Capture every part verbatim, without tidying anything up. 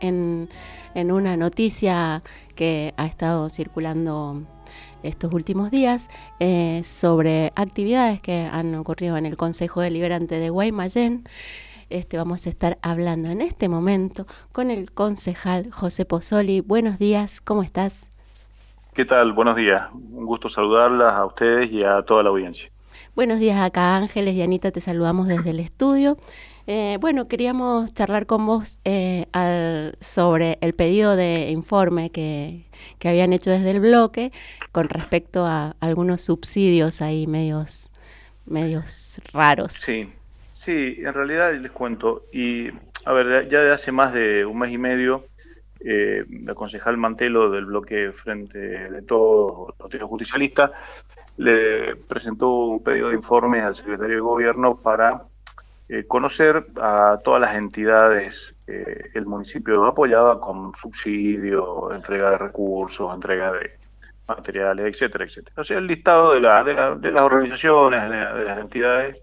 en, en una noticia que ha estado circulando estos últimos días eh, sobre actividades que han ocurrido en el Consejo Deliberante de Guaymallén. Este, vamos a estar hablando en este momento con el concejal José Pozzoli. Buenos días, ¿cómo estás? ¿Qué tal? Buenos días. Un gusto saludarlas a ustedes y a toda la audiencia. Buenos días, acá Ángeles y Anita, te saludamos desde el estudio. Eh, bueno, queríamos charlar con vos eh, al, sobre el pedido de informe que, que habían hecho desde el bloque con respecto a algunos subsidios ahí medios, medios raros. Sí, sí, en realidad les cuento. Y, a ver, ya de hace más de un mes y medio, eh, la concejal Mantelo del bloque Frente de Todos, Partido Justicialista, le presentó un pedido de informe al secretario de Gobierno para eh, conocer a todas las entidades que el municipio apoyaba con subsidio, entrega de recursos, entrega de materiales, etcétera, etcétera. O sea, el listado de, la, de, la, de las organizaciones, de, la, de las entidades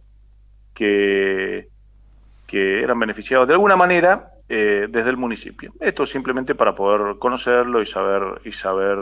que, que eran beneficiados de alguna manera eh, desde el municipio. Esto simplemente para poder conocerlo y saber y saber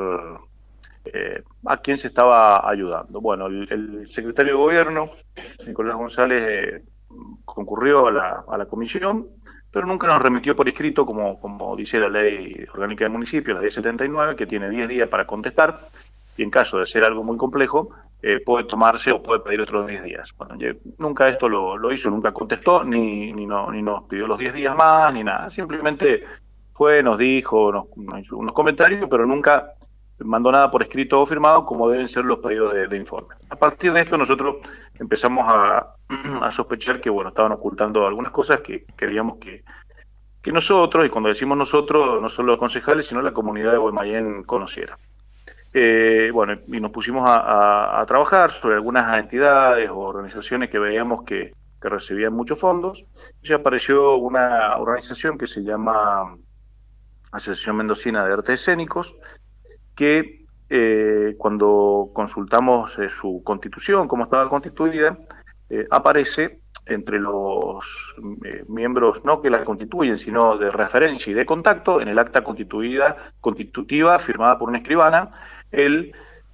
eh, a quién se estaba ayudando. Bueno, el, el secretario de Gobierno, Nicolás González, eh, concurrió a la, a la comisión, pero nunca nos remitió por escrito, como, como dice la ley orgánica del municipio, la ley setenta y nueve, que tiene diez días para contestar, y en caso de ser algo muy complejo, eh, puede tomarse o puede pedir otros diez días. Bueno, yo, nunca esto lo, lo hizo, nunca contestó, ni, ni, no, ni nos pidió los diez días más, ni nada. Simplemente fue, nos dijo, nos, nos hizo unos comentarios, pero nunca mandó nada por escrito o firmado, como deben ser los pedidos de, de informe. A partir de esto nosotros empezamos a, a sospechar que, bueno, estaban ocultando algunas cosas que queríamos que, que nosotros, y cuando decimos nosotros, no solo los concejales, sino la comunidad de Guaymallén conociera. Eh, bueno, y nos pusimos a, a, a trabajar sobre algunas entidades o organizaciones que veíamos que, que recibían muchos fondos. Y apareció una organización que se llama Asociación Mendocina de Artes Escénicos, que eh, cuando consultamos eh, su constitución, cómo estaba constituida, eh, aparece entre los eh, miembros, no que la constituyen, sino de referencia y de contacto, en el acta constituida, constitutiva firmada por una escribana, el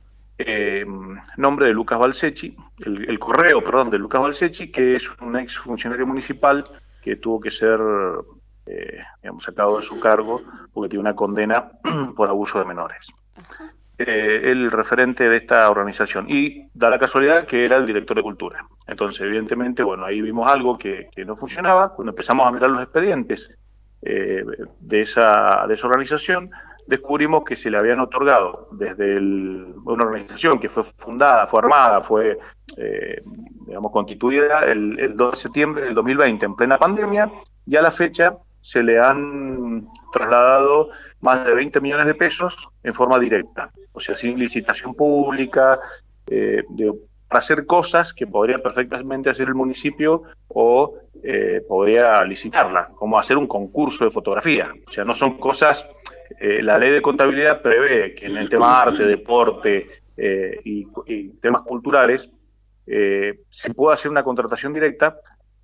eh, nombre de Lucas Balsechi, el, el correo, perdón, de Lucas Balsechi, que es un ex funcionario municipal que tuvo que ser eh, digamos, sacado de su cargo porque tiene una condena por abuso de menores. Eh, el referente de esta organización, y da la casualidad que era el director de cultura. Entonces, evidentemente, bueno, ahí vimos algo que, que no funcionaba. Cuando empezamos a mirar los expedientes eh, de, esa, de esa organización, descubrimos que se le habían otorgado desde el, una organización que fue fundada, fue armada, fue, eh, digamos, constituida el, el dos de septiembre del dos mil veinte, en plena pandemia, y a la fecha se le han trasladado más de veinte millones de pesos en forma directa, o sea, sin licitación pública, eh, de, para hacer cosas que podría perfectamente hacer el municipio o eh, podría licitarla, como hacer un concurso de fotografía. O sea, no son cosas, eh, la ley de contabilidad prevé que en el tema arte, deporte eh, y, y temas culturales eh, se pueda hacer una contratación directa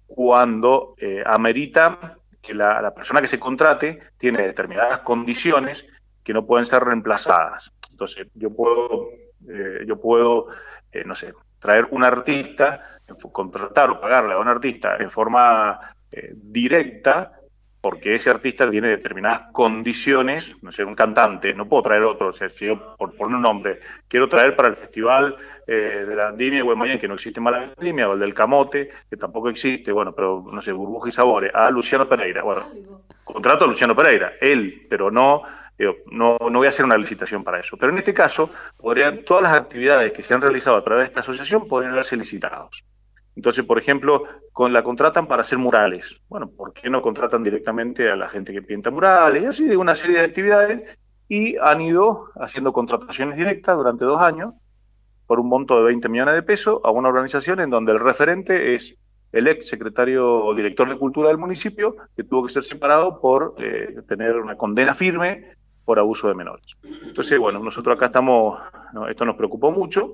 cuando eh, amerita que la, la persona que se contrate tiene determinadas condiciones que no pueden ser reemplazadas. Entonces, yo puedo, eh, yo puedo eh, no sé, traer un artista, contratar o pagarle a un artista en forma eh, directa, porque ese artista tiene determinadas condiciones, no sé, un cantante, no puedo traer otro, o sea, si yo, por poner un nombre, quiero traer para el festival eh, de la Vendimia de Guaymallén, que no existe más la Vendimia, o el del Camote, que tampoco existe, bueno, pero no sé, Burbuja y Sabores, a Luciano Pereira, bueno, contrato a Luciano Pereira, él, pero no, digo, no, no voy a hacer una licitación para eso. Pero en este caso, podrían, todas las actividades que se han realizado a través de esta asociación podrían haberse licitados. Entonces, por ejemplo, con la contratan para hacer murales. Bueno, ¿por qué no contratan directamente a la gente que pinta murales? Y así de una serie de actividades. Y han ido haciendo contrataciones directas durante dos años por un monto de veinte millones de pesos a una organización en donde el referente es el ex secretario o director de cultura del municipio, que tuvo que ser separado por eh, tener una condena firme por abuso de menores. Entonces, bueno, nosotros acá estamos, ¿no? Esto nos preocupó mucho.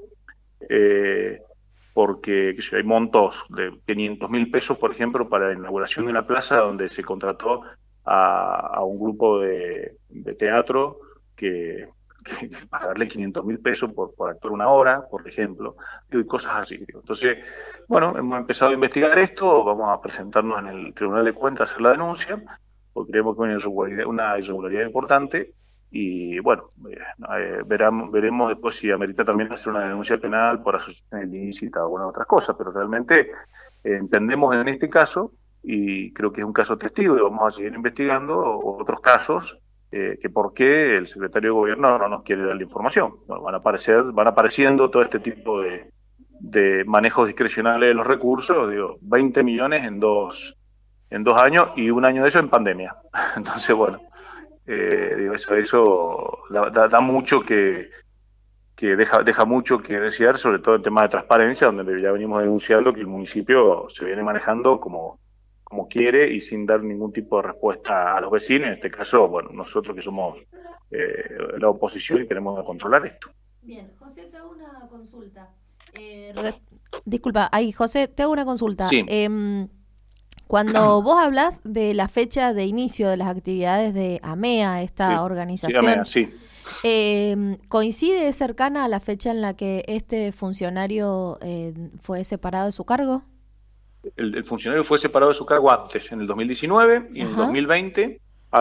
Eh, porque sé, hay montos de quinientos mil pesos, por ejemplo, para la inauguración de una plaza donde se contrató a, a un grupo de, de teatro que, que, que pagarle quinientos mil pesos por, por actuar una hora, por ejemplo, y cosas así. Entonces, bueno, hemos empezado a investigar esto, vamos a presentarnos en el Tribunal de Cuentas a hacer la denuncia, porque creemos que hay una irregularidad, una irregularidad importante, y bueno, eh, veramos, veremos después si amerita también hacer una denuncia penal por asociación ilícita o alguna otra cosa, pero realmente eh, entendemos en este caso, y creo que es un caso testigo, y vamos a seguir investigando otros casos, eh, que por qué el secretario de Gobierno no nos quiere dar la información. Bueno, van a aparecer, van apareciendo todo este tipo de, de manejos discrecionales de los recursos, digo, veinte millones en dos, en dos años y un año de eso en pandemia. Entonces, bueno, eh, digo, eso, eso da, da, da mucho que, que deja, deja mucho que desear, sobre todo en temas de transparencia, donde ya venimos denunciando que el municipio se viene manejando como, como quiere y sin dar ningún tipo de respuesta a los vecinos. En este caso, bueno, nosotros que somos eh, la oposición y queremos controlar esto. Bien, José, te hago una consulta. Eh, re... Disculpa, ahí, José, te hago una consulta. Sí. Eh, Cuando vos hablas de la fecha de inicio de las actividades de AMEA, esta sí, organización, sí, AMEA, sí. eh, ¿coincide cercana a la fecha en la que este funcionario eh, fue separado de su cargo? El, el funcionario fue separado de su cargo antes, en el dos mil diecinueve, y en el dos mil veinte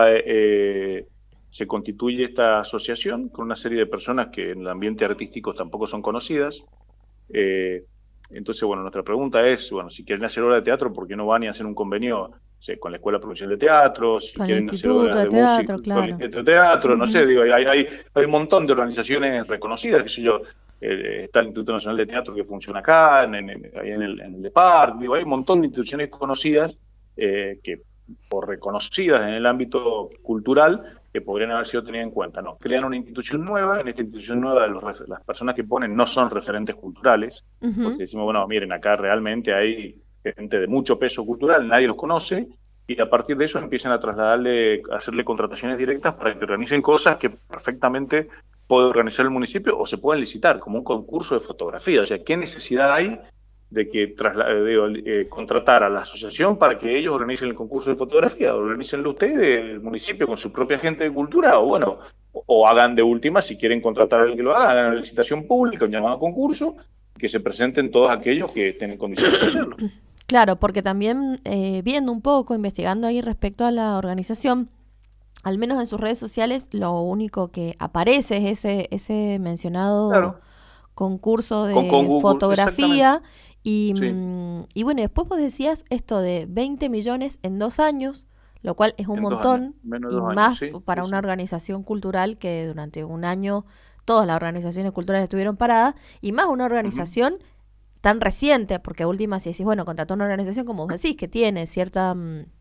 eh, se constituye esta asociación con una serie de personas que en el ambiente artístico tampoco son conocidas. Eh, Entonces, bueno, nuestra pregunta es, bueno, si quieren hacer obra de teatro, ¿por qué no van y hacen un convenio, no sé, con la Escuela Provincial de Teatro? Si con quieren el hacer obras de, de teatro, música, claro. con el Instituto de Teatro, uh-huh. no sé, digo, hay, hay, hay un montón de organizaciones reconocidas, qué sé yo, eh, está el Instituto Nacional de Teatro que funciona acá, en, en, ahí en el, en el EPAR, digo, hay un montón de instituciones conocidas eh, que, por reconocidas en el ámbito cultural, que podrían haber sido tenidas en cuenta. No, crean una institución nueva, en esta institución nueva los, las personas que ponen no son referentes culturales, uh-huh. porque decimos, bueno, miren, acá realmente hay gente de mucho peso cultural, nadie los conoce, y a partir de eso empiezan a trasladarle, a hacerle contrataciones directas para que organicen cosas que perfectamente puede organizar el municipio o se pueden licitar, como un concurso de fotografía. O sea, ¿qué necesidad hay de que trasla- de, eh, contratar a la asociación para que ellos organicen el concurso de fotografía? Organícenlo ustedes, el municipio, con su propia gente de cultura, o bueno, o, o hagan de última, si quieren contratar a alguien que lo haga, hagan una licitación pública, un llamado a concurso, que se presenten todos aquellos que tienen condiciones de hacerlo. Claro, porque también eh, viendo un poco, investigando ahí respecto a la organización, al menos en sus redes sociales, lo único que aparece es ese, ese mencionado claro. concurso de con, con Google, fotografía. Y, sí. y bueno, después vos decías esto de veinte millones en dos años, lo cual es un en montón, y más años, sí, para sí, una sí. organización cultural que durante un año todas las organizaciones culturales estuvieron paradas, y más una organización uh-huh. tan reciente, porque a última si decís, bueno, contrató una organización, como vos decís, que tiene cierta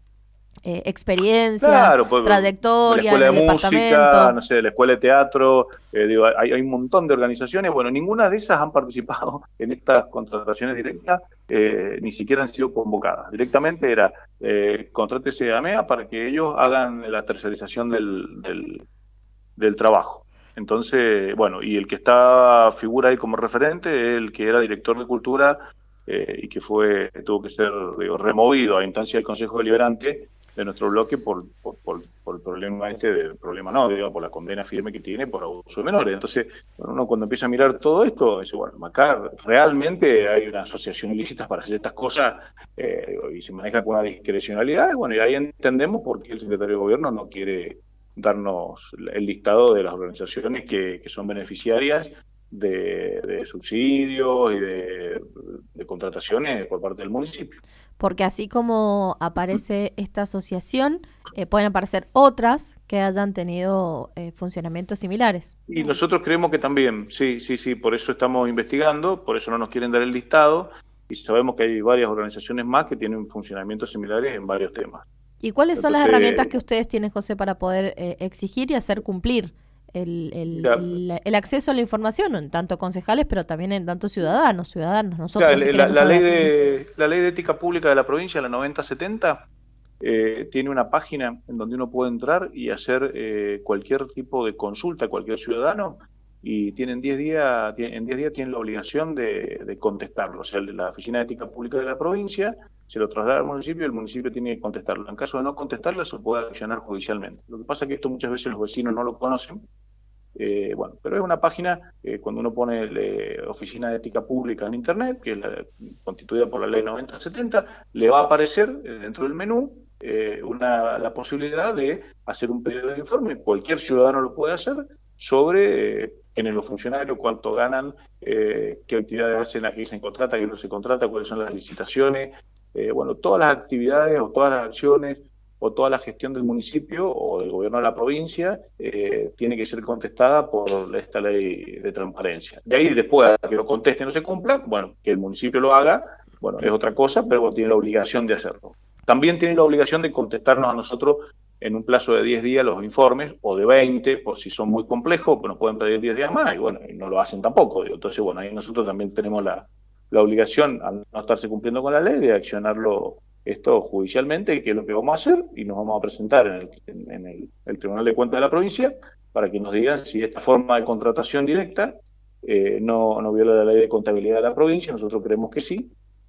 eh, experiencia, claro, pues, trayectoria, la escuela en el de música, no sé, la escuela de teatro, eh, digo, hay, hay un montón de organizaciones, bueno, ninguna de esas han participado en estas contrataciones directas, eh, ni siquiera han sido convocadas. Directamente era, eh, contrátese a AMEA para que ellos hagan la tercerización del, del, del trabajo. Entonces, bueno, y el que está figura ahí como referente es el que era director de cultura eh, y que fue tuvo que ser digo, removido a instancia del Consejo Deliberante de nuestro bloque por, por, por, por el problema este, del problema no, digo, por la condena firme que tiene por abuso de menores. Entonces, bueno, uno cuando empieza a mirar todo esto, dice, bueno, acá realmente hay una asociación ilícita para hacer estas cosas eh, y se maneja con una discrecionalidad, y bueno, y ahí entendemos por qué el secretario de Gobierno no quiere darnos el listado de las organizaciones que, que son beneficiarias de, de subsidios y de, de contrataciones por parte del municipio. Porque así como aparece esta asociación, eh, pueden aparecer otras que hayan tenido eh, funcionamientos similares. Y nosotros creemos que también, sí, sí, sí, por eso estamos investigando, por eso no nos quieren dar el listado, y sabemos que hay varias organizaciones más que tienen funcionamientos similares en varios temas. ¿Y cuáles son Entonces, las herramientas que ustedes tienen, José, para poder eh, exigir y hacer cumplir el, el, el, el acceso a la información, en tanto concejales, pero también en tanto ciudadanos, ciudadanos, nosotros? Claro, si la, la, ley de, la ley de ética pública de la provincia, la noventa setenta, eh, tiene una página en donde uno puede entrar y hacer eh, cualquier tipo de consulta a cualquier ciudadano, y tienen diez días, en diez días tienen la obligación de, de contestarlo. O sea, la Oficina de Ética Pública de la provincia se lo traslada al municipio y el municipio tiene que contestarlo. En caso de no contestarlo, se puede accionar judicialmente. Lo que pasa es que esto muchas veces los vecinos no lo conocen. Eh, bueno, pero es una página, eh, cuando uno pone eh, Oficina de Ética Pública en Internet, que es la, constituida por la ley noventa setenta, le va a aparecer eh, dentro del menú eh, una, la posibilidad de hacer un pedido de informe. Cualquier ciudadano lo puede hacer sobre eh, en los funcionarios, cuánto ganan, eh, qué actividades hacen, a qué se contrata, qué no se contrata, cuáles son las licitaciones, eh, bueno, todas las actividades o todas las acciones o toda la gestión del municipio o del gobierno de la provincia eh, tiene que ser contestada por esta ley de transparencia. De ahí después a que lo conteste y no se cumpla, bueno, que el municipio lo haga, bueno, es otra cosa, pero bueno, tiene la obligación de hacerlo. También tiene la obligación de contestarnos a nosotros en un plazo de diez días los informes, o de veinte, por si son muy complejos, pues nos pueden pedir diez días más, y bueno, y no lo hacen tampoco. Digo. Entonces, bueno, ahí nosotros también tenemos la, la obligación, al no estarse cumpliendo con la ley, de accionarlo esto judicialmente, que es lo que vamos a hacer, y nos vamos a presentar en el, en, en el, el Tribunal de Cuentas de la provincia para que nos digan si esta forma de contratación directa eh, no, no viola la ley de contabilidad de la provincia. Nosotros creemos que sí,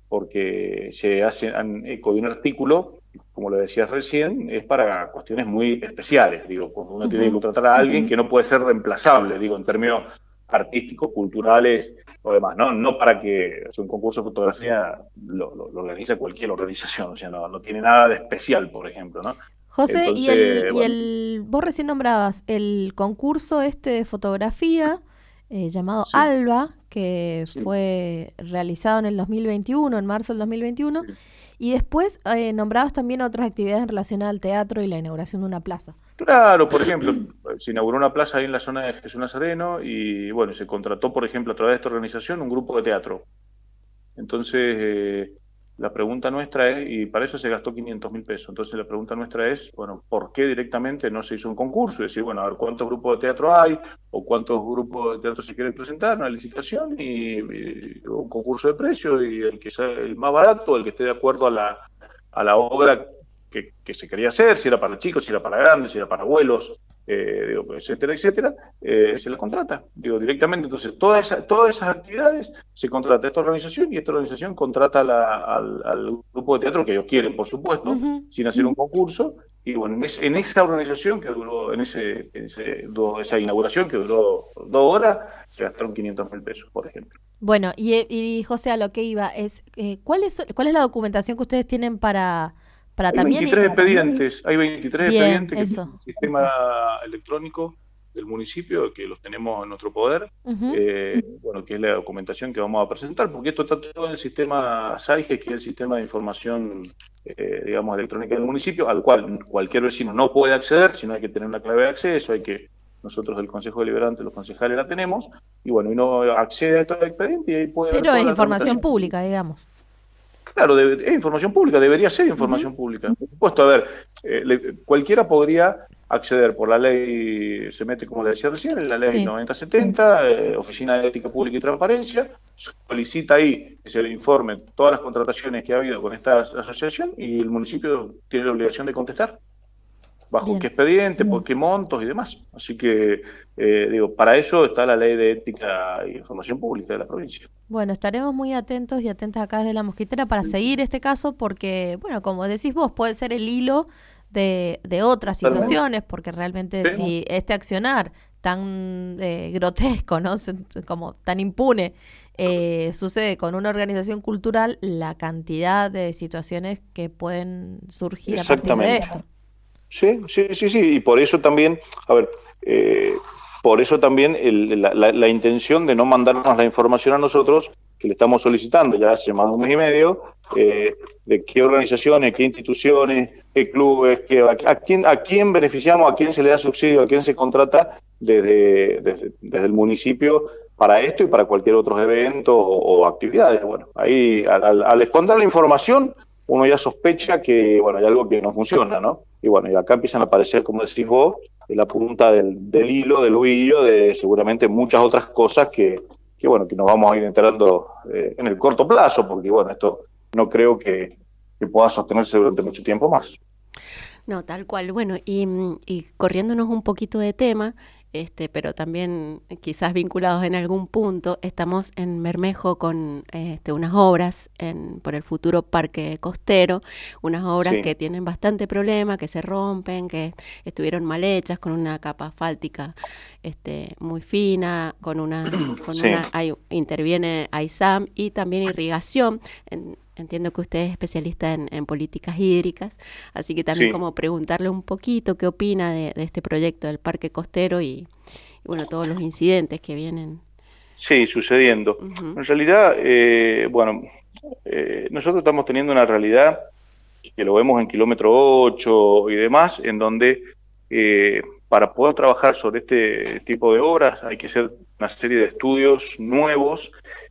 porque se hace eco de un artículo, como lo decías recién, es para cuestiones muy especiales, digo, cuando uno uh-huh. tiene que contratar a alguien uh-huh. que no puede ser reemplazable, digo, en términos artísticos, culturales o demás, no no para que un concurso de fotografía lo, lo, lo organiza cualquier organización, o sea, no, no tiene nada de especial, por ejemplo, ¿no? José, Entonces, y, el, bueno. y el vos recién nombrabas el concurso este de fotografía eh, llamado sí. ALBA, que sí. fue realizado en el dos mil veintiuno, en marzo del dos mil veintiuno, sí. y después eh, nombrabas también otras actividades en relación al teatro y la inauguración de una plaza. Claro, por ejemplo, se inauguró una plaza ahí en la zona de Jesús Nazareno y, bueno, se contrató, por ejemplo, a través de esta organización un grupo de teatro. Entonces, eh, la pregunta nuestra es, y para eso se gastó quinientos mil pesos, entonces la pregunta nuestra es, bueno, ¿por qué directamente no se hizo un concurso? Es decir, bueno, a ver cuántos grupos de teatro hay, o cuántos grupos de teatro se quieren presentar, una licitación y, y un concurso de precios, y el que sea el más barato, el que esté de acuerdo a la, a la obra que, que se quería hacer, si era para chicos, si era para grandes, si era para abuelos, eh, digo, etcétera, etcétera, eh, se la contrata, digo, directamente. Entonces, todas esas, todas esas actividades se contrata a esta organización, y esta organización contrata la, al, al grupo de teatro que ellos quieren, por supuesto, uh-huh. sin hacer un concurso. Y bueno, en, ese, en esa organización que duró, en ese, en ese do, esa inauguración que duró dos horas, se gastaron quinientos mil pesos, por ejemplo. Bueno, y, y José, a lo que iba es, eh, ¿cuál es, cuál es la documentación que ustedes tienen para... Para hay también veintitrés ir... expedientes, hay veintitrés Bien, expedientes que eso. tienen un sistema electrónico del municipio, que los tenemos en nuestro poder, uh-huh. eh, bueno, que es la documentación que vamos a presentar, porque esto está todo en el sistema SAIGES, que es el sistema de información, eh, digamos, electrónica del municipio, al cual cualquier vecino no puede acceder, sino hay que tener una clave de acceso, hay que, nosotros del Consejo Deliberante, los concejales la tenemos, y bueno, uno accede a estos expedientes y ahí puede... Pero es información pública, digamos. Claro, debe, es información pública, debería ser información uh-huh. pública. Por supuesto, a ver, eh, le, cualquiera podría acceder por la ley, se mete como le decía recién, en la ley sí. noventa setenta, eh, Oficina de Ética Pública y Transparencia, solicita ahí que se le informe todas las contrataciones que ha habido con esta asociación y el municipio tiene la obligación de contestar. Bajo Bien. qué expediente, Bien. por qué montos y demás. Así que, eh, digo, para eso está la Ley de Ética e Información Pública de la provincia. Bueno, estaremos muy atentos y atentas acá desde La Mosquitera para sí. seguir este caso porque, bueno, como decís vos, puede ser el hilo de, de otras situaciones, porque realmente sí. si este accionar tan eh, grotesco, ¿no? Como tan impune, eh, sucede con una organización cultural, la cantidad de situaciones que pueden surgir a partir de esto. Sí, sí, sí, sí, y por eso también, a ver, eh, por eso también el, la, la, la intención de no mandarnos la información a nosotros, que le estamos solicitando ya hace más de un mes y medio, eh, de qué organizaciones, qué instituciones, qué clubes, qué, a, a, quién, a quién beneficiamos, a quién se le da subsidio, a quién se contrata desde, desde, desde el municipio para esto y para cualquier otro evento o, o actividades. Bueno, ahí al, al, al esconder la información, uno ya sospecha que, bueno, hay algo que no funciona, ¿no? Y bueno, y acá empiezan a aparecer, como decís vos, en la punta del, del hilo, del huillo, de seguramente muchas otras cosas que, que bueno, que nos vamos a ir enterando eh, en el corto plazo, porque bueno, esto no creo que, que pueda sostenerse durante mucho tiempo más. No, tal cual. Bueno, y, y corriéndonos un poquito de tema, este, pero también quizás vinculados en algún punto. Estamos en Bermejo con este, unas obras en, por el futuro parque costero, unas obras sí. que tienen bastante problema, que se rompen, que estuvieron mal hechas, con una capa asfáltica este, muy fina, con una, con sí. una hay, interviene AISAM y también irrigación. En, Entiendo que usted es especialista en, en políticas hídricas, así que también sí. como preguntarle un poquito qué opina de, de este proyecto del Parque Costero y, y bueno, todos los incidentes que vienen. Sí, sucediendo. Uh-huh. En realidad, eh, bueno, eh, nosotros estamos teniendo una realidad que lo vemos en kilómetro ocho y demás, en donde eh, para poder trabajar sobre este tipo de obras hay que hacer una serie de estudios nuevos,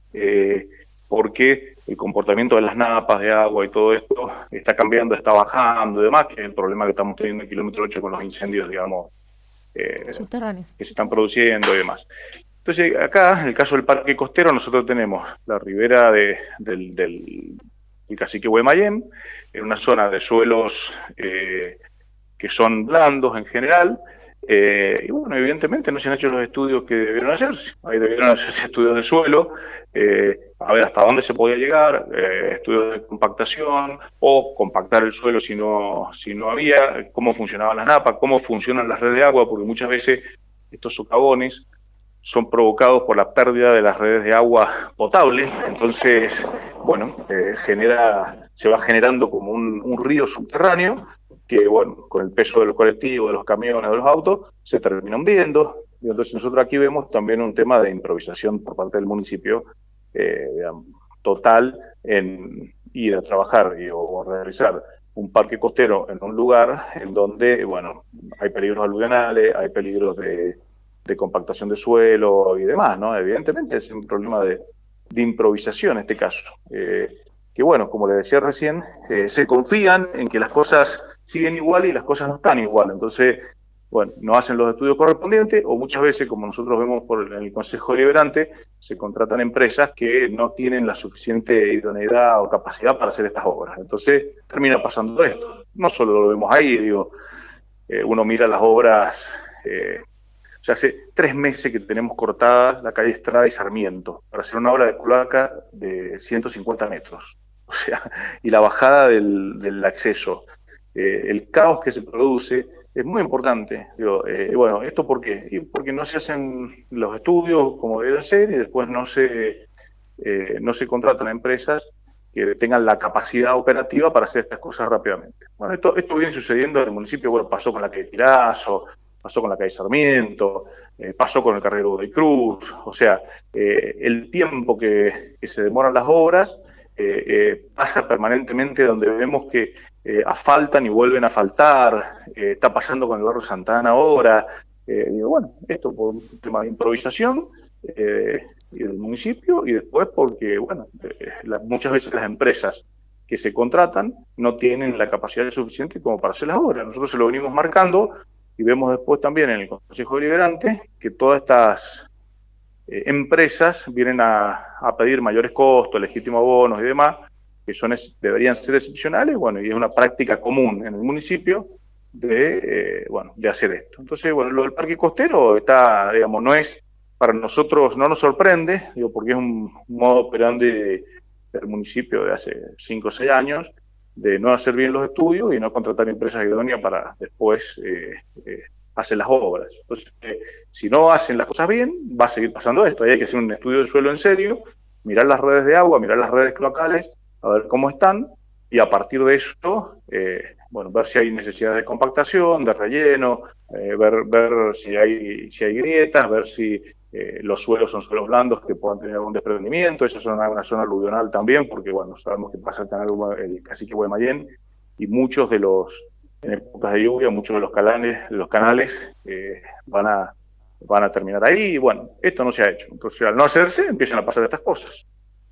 eh, porque el comportamiento de las napas de agua y todo esto está cambiando, está bajando y demás, que es el problema que estamos teniendo en kilómetro ocho con los incendios, digamos, eh, subterráneos que se están produciendo y demás. Entonces, acá, en el caso del Parque Costero, nosotros tenemos la ribera de, del, del, del Cacique Guaymallén, en una zona de suelos eh, que son blandos en general, Eh, y bueno, evidentemente no se han hecho los estudios que debieron hacerse. Ahí debieron hacerse estudios de suelo, eh, a ver hasta dónde se podía llegar, eh, estudios de compactación o compactar el suelo si no, si no había, cómo funcionaban las napas, cómo funcionan las redes de agua, porque muchas veces estos socavones son provocados por la pérdida de las redes de agua potable. Entonces, bueno, eh, genera, se va generando como un, un río subterráneo que, bueno, con el peso de los colectivos, de los camiones, de los autos, se terminan viendo. Y entonces nosotros aquí vemos también un tema de improvisación por parte del municipio eh, digamos, total en ir a trabajar y, o realizar un parque costero en un lugar en donde, bueno, hay peligros aluvionales, hay peligros de, de compactación de suelo y demás, ¿no? Evidentemente es un problema de, de improvisación en este caso. Eh, que bueno, como les decía recién, eh, se confían en que las cosas siguen igual y las cosas no están igual. Entonces, bueno, no hacen los estudios correspondientes o muchas veces, como nosotros vemos por el Consejo Deliberante, se contratan empresas que no tienen la suficiente idoneidad o capacidad para hacer estas obras. Entonces, termina pasando esto. No solo lo vemos ahí, digo, eh, uno mira las obras... Eh, O sea, hace tres meses que tenemos cortada la calle Estrada y Sarmiento para hacer una obra de cloaca de ciento cincuenta metros. O sea, y la bajada del, del acceso. Eh, el caos que se produce es muy importante. Digo, eh, bueno, ¿esto por qué? Y porque no se hacen los estudios como debe ser y después no se, eh, no se contratan empresas que tengan la capacidad operativa para hacer estas cosas rápidamente. Bueno, esto, esto viene sucediendo en el municipio, bueno, pasó con la calle Tirazo, pasó con la calle Sarmiento, eh, pasó con el carrero Godoy Cruz, o sea, eh, el tiempo que, que se demoran las obras eh, eh, pasa permanentemente donde vemos que eh, asfaltan y vuelven a faltar, eh, está pasando con el barrio Santa Ana ahora, eh, digo, bueno, esto por un tema de improvisación eh, y del municipio, y después porque, bueno, eh, la, muchas veces las empresas que se contratan no tienen la capacidad suficiente como para hacer las obras. Nosotros se lo venimos marcando y vemos después también en el Consejo Deliberante que todas estas eh, empresas vienen a, a pedir mayores costos, legítimos abonos y demás, que son es, deberían ser excepcionales, bueno, y es una práctica común en el municipio de, eh, bueno, de hacer esto. Entonces, bueno, lo del parque costero está, digamos, no es, para nosotros no nos sorprende, digo, porque es un, un modo operandi de, del municipio de hace cinco o seis años, de no hacer bien los estudios y no contratar empresas idóneas para después eh, eh, hacer las obras. Entonces, eh, si no hacen las cosas bien, va a seguir pasando esto. Ahí hay que hacer un estudio del suelo en serio, mirar las redes de agua, mirar las redes cloacales, a ver cómo están, y a partir de eso, eh, bueno, ver si hay necesidad de compactación, de relleno, eh, ver, ver si hay, si hay grietas, ver si eh, los suelos son suelos blandos que puedan tener algún desprendimiento. Esa es una, una zona aluvional también, porque bueno, sabemos que pasa el, el Cacique Guaymallén, y muchos de los, en épocas de lluvia, muchos de los canales, los canales eh, van a van a terminar ahí, y bueno, esto no se ha hecho. Entonces, al no hacerse, empiezan a pasar estas cosas.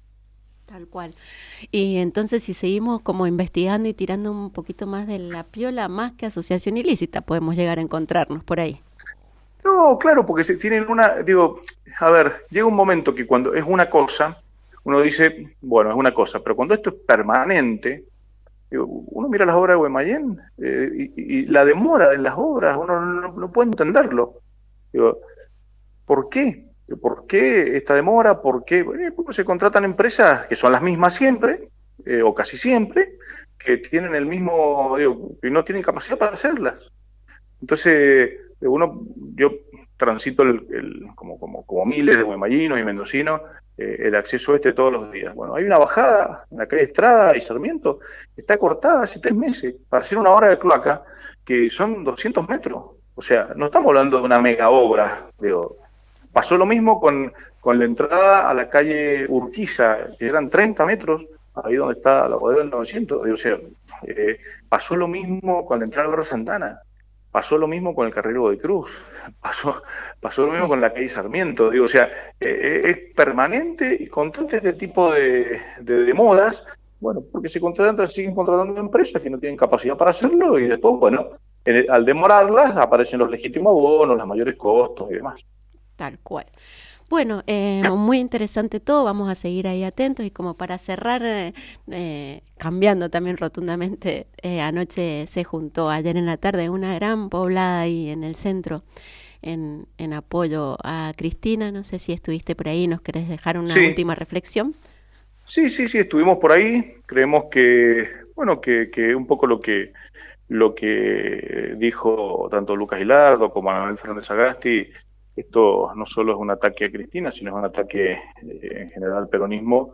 Tal cual. Y entonces, si seguimos como investigando y tirando un poquito más de la piola, más que asociación ilícita, podemos llegar a encontrarnos por ahí. No, claro, porque se tienen una, digo, a ver, llega un momento que cuando es una cosa, uno dice, bueno, es una cosa, pero cuando esto es permanente, digo, uno mira las obras de Guaymallén eh, y, y la demora en las obras, uno no, no puede entenderlo. Digo, ¿por qué? ¿Por qué esta demora? ¿Por qué? Bueno, porque se contratan empresas que son las mismas siempre, eh, o casi siempre, que tienen el mismo, digo, que no tienen capacidad para hacerlas. Entonces, uno, yo transito el, el, como, como, como miles de guaymallinos y mendocinos, eh, el acceso este todos los días. Bueno, hay una bajada en la calle Estrada y Sarmiento, que está cortada hace tres meses para hacer una obra de cloaca, que son doscientos metros. O sea, no estamos hablando de una mega obra. Digo, pasó lo mismo con, con la entrada a la calle Urquiza, que eran treinta metros, ahí donde está la bodega del novecientos. Digo, o sea, eh, pasó lo mismo con la entrada al barrio Santana. Pasó lo mismo con el carril de Cruz, pasó, pasó lo mismo sí. con la calle Sarmiento. Digo, o sea, eh, es permanente y constante este tipo de, de demoras, bueno, porque se contratan, siguen contratando empresas que no tienen capacidad para hacerlo y después, bueno, el, al demorarlas aparecen los legítimos abonos, los mayores costos y demás. Tal cual. Bueno, eh, muy interesante todo, vamos a seguir ahí atentos y como para cerrar, eh, eh, cambiando también rotundamente, eh, anoche se juntó ayer en la tarde una gran poblada ahí en el centro en, en apoyo a Cristina, no sé si estuviste por ahí, ¿nos querés dejar una sí. última reflexión? Sí, sí, sí, estuvimos por ahí, creemos que, bueno, que, que un poco lo que, lo que dijo tanto Lucas Gilardo como Manuel Fernández Sagasti. Esto no solo es un ataque a Cristina, sino es un ataque eh, en general al peronismo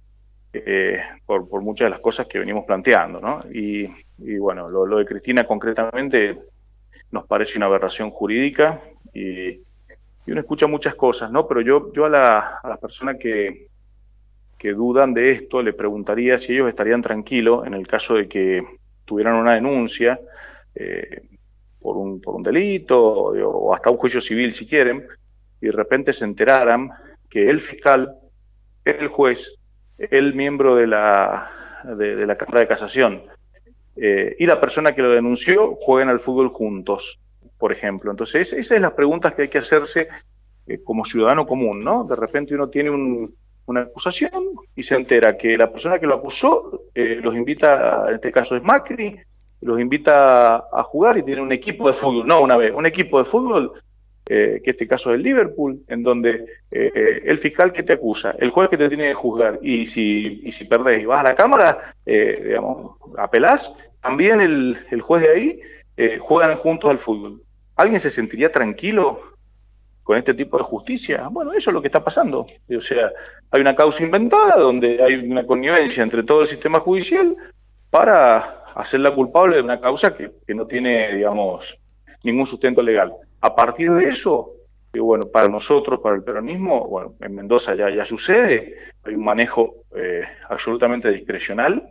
eh, por, por muchas de las cosas que venimos planteando, ¿no? Y, y bueno, lo, lo de Cristina concretamente nos parece una aberración jurídica y, y uno escucha muchas cosas, ¿no? Pero yo, yo a, la, a las personas que, que dudan de esto le preguntaría si ellos estarían tranquilos en el caso de que tuvieran una denuncia eh, por un, por un delito o hasta un juicio civil si quieren, y de repente se enteraran que el fiscal, el juez, el miembro de la, de, de la Cámara de Casación eh, y la persona que lo denunció juegan al fútbol juntos, por ejemplo. Entonces, esas son las preguntas que hay que hacerse eh, como ciudadano común, ¿no? De repente uno tiene un, una acusación y se entera que la persona que lo acusó eh, los invita, en este caso es Macri, los invita a jugar y tiene un equipo de fútbol, no una vez, un equipo de fútbol, eh, que en este caso es el Liverpool, en donde eh, el fiscal que te acusa, el juez que te tiene que juzgar, y si, y si perdés y vas a la Cámara, eh, digamos, apelás, también el, el juez de ahí eh, juegan juntos al fútbol. ¿Alguien se sentiría tranquilo con este tipo de justicia? Bueno, eso es lo que está pasando. O sea, hay una causa inventada donde hay una connivencia entre todo el sistema judicial para hacerla culpable de una causa que, que no tiene, digamos, ningún sustento legal. A partir de eso, que bueno, para nosotros, para el peronismo, bueno, en Mendoza ya, ya sucede, hay un manejo eh, absolutamente discrecional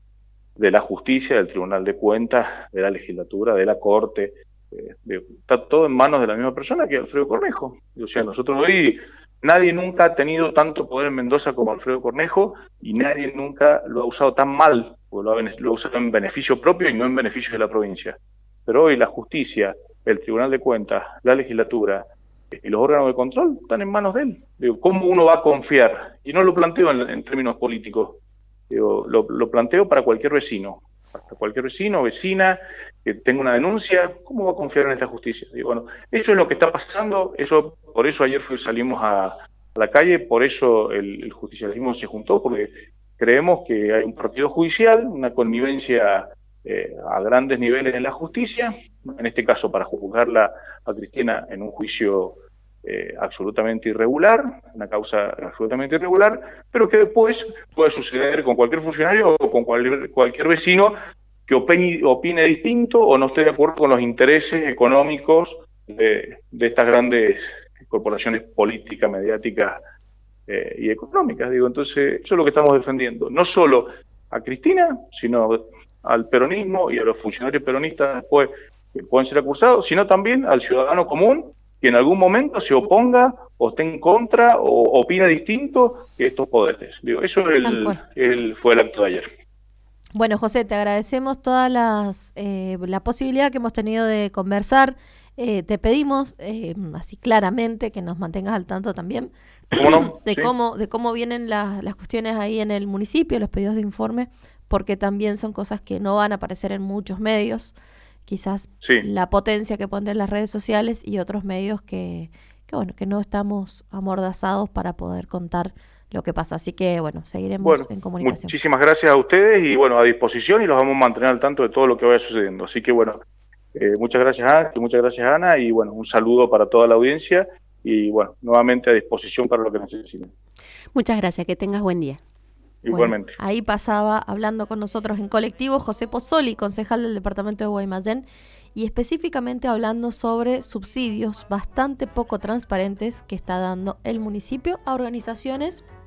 de la justicia, del Tribunal de Cuentas, de la legislatura, de la Corte, eh, de, está todo en manos de la misma persona que Alfredo Cornejo. O sea, nosotros hoy, nadie nunca ha tenido tanto poder en Mendoza como Alfredo Cornejo y nadie nunca lo ha usado tan mal, porque lo ha, lo ha usado en beneficio propio y no en beneficio de la provincia. Pero hoy la justicia, el Tribunal de Cuentas, la legislatura y los órganos de control están en manos de él. Digo, ¿cómo uno va a confiar? Y no lo planteo en, en términos políticos, digo, lo, lo planteo para cualquier vecino, para cualquier vecino o vecina que tenga una denuncia, ¿cómo va a confiar en esta justicia? Digo, bueno, eso es lo que está pasando, eso por eso ayer fue, salimos a, a la calle, por eso el, el justicialismo se juntó, porque creemos que hay un partido judicial, una connivencia eh, a grandes niveles en la justicia, en este caso para juzgarla a Cristina en un juicio eh, absolutamente irregular, una causa absolutamente irregular, pero que después puede suceder con cualquier funcionario o con cual, cualquier vecino que opine, opine distinto o no esté de acuerdo con los intereses económicos de, de estas grandes corporaciones políticas, mediáticas eh, y económicas. Digo, entonces, eso es lo que estamos defendiendo, no solo a Cristina, sino al peronismo y a los funcionarios peronistas después que pueden ser acusados, sino también al ciudadano común que en algún momento se oponga o esté en contra o opina distinto que estos poderes. Digo, eso es el, el, fue el acto de ayer. Bueno, José, te agradecemos todas las eh, la posibilidad que hemos tenido de conversar. Eh, te pedimos eh, así claramente que nos mantengas al tanto también ¿Cómo no? de Sí. cómo de cómo vienen las, las cuestiones ahí en el municipio, los pedidos de informe, porque también son cosas que no van a aparecer en muchos medios, quizás sí. la potencia que ponen las redes sociales y otros medios que, que, bueno, que no estamos amordazados para poder contar lo que pasa. Así que, bueno, seguiremos bueno, en comunicación. Muchísimas gracias a ustedes y, bueno, a disposición, y los vamos a mantener al tanto de todo lo que vaya sucediendo. Así que, bueno, eh, muchas gracias, Ana, muchas gracias, Ana, y, bueno, un saludo para toda la audiencia y, bueno, nuevamente a disposición para lo que necesiten. Muchas gracias, que tengas buen día. Igualmente. Bueno, ahí pasaba hablando con nosotros en colectivo José Pozzoli, concejal del departamento de Guaymallén, y específicamente hablando sobre subsidios bastante poco transparentes que está dando el municipio a organizaciones